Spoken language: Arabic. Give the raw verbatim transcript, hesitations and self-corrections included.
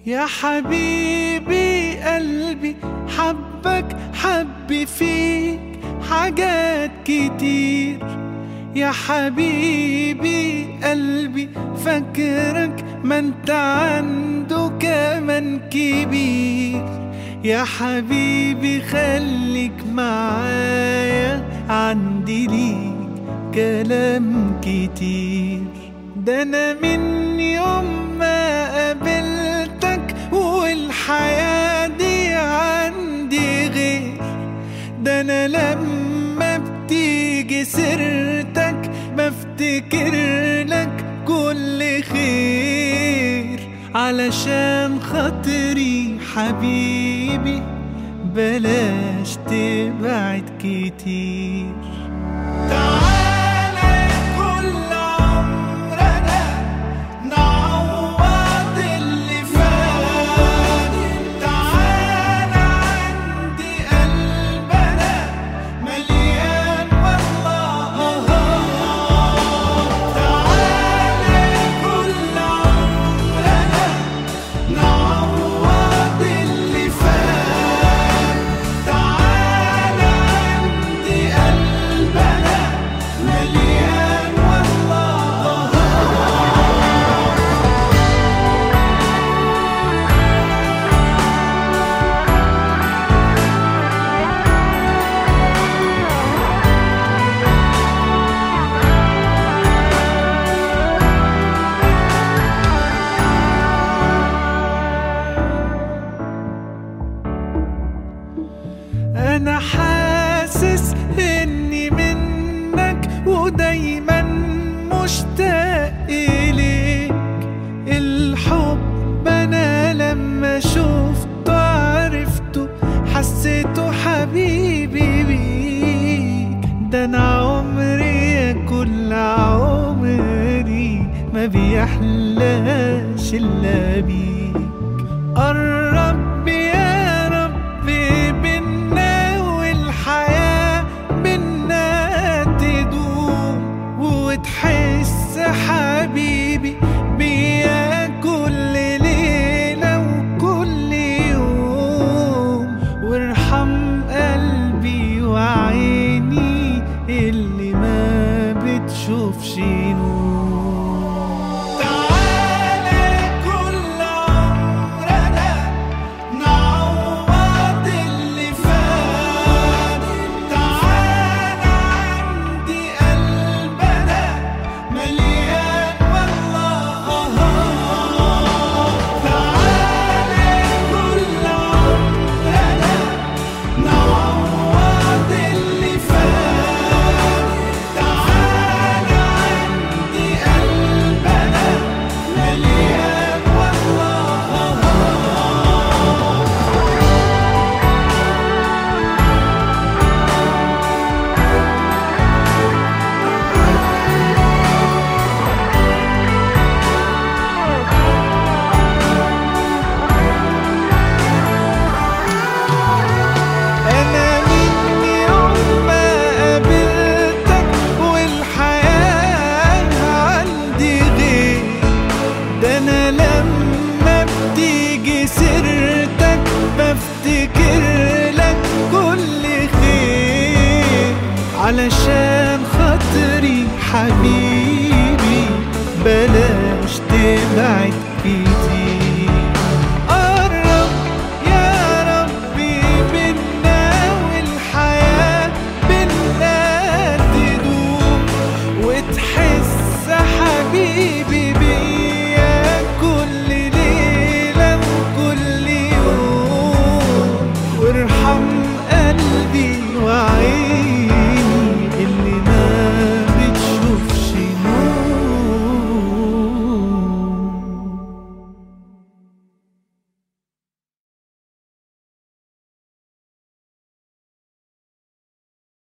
يا حبيبي قلبي حبك حب فيك حاجات كتير. يا حبيبي قلبي فاكرك ما انت عنده كمان كبير. يا حبيبي خليك معايا عندي ليك كلام كتير. ده انا من يوم ما قابلتك والحياة دي عندي غير. ده انا لما بتيجي سيرتك بفتكر لك كل خير. علشان خاطري حبيبي بلاش تبعد كتير. تعالى كل عمرنا نعوض اللي فات. تعالى عندي قلبنا مليان والله. تعالى كل عمرنا نعوض اللي فات. تعالى عندي قلبنا مليان والله. أنا حاسس إني منك ودايما مشتاق إليك. الحب أنا لما شفته عرفته حسيته حبيبي بيك. ده أنا عمري يا كل عمري ما بيحلاش إلا بيك. قرب يا ربي بينا والحياة بينا تدوم. وتحس حبيبي بيا كل ليلة وكل يوم. وارحم قلبي وعيني اللي ما بتشوفش نور. تعالى كل عمرنا نعوض اللي فات. تعالى عندي قلبنا مليان والله. تعالى كل عمرنا نعوض اللي فات. تعالى عندي قلبنا مليان والله. أنا من يوم ما قابلتك والحياة عندي غير. ده أنا لما بتيجي سيرتك بفتكر لك كل خير. علشان خاطري حبيبي بلاش تبعد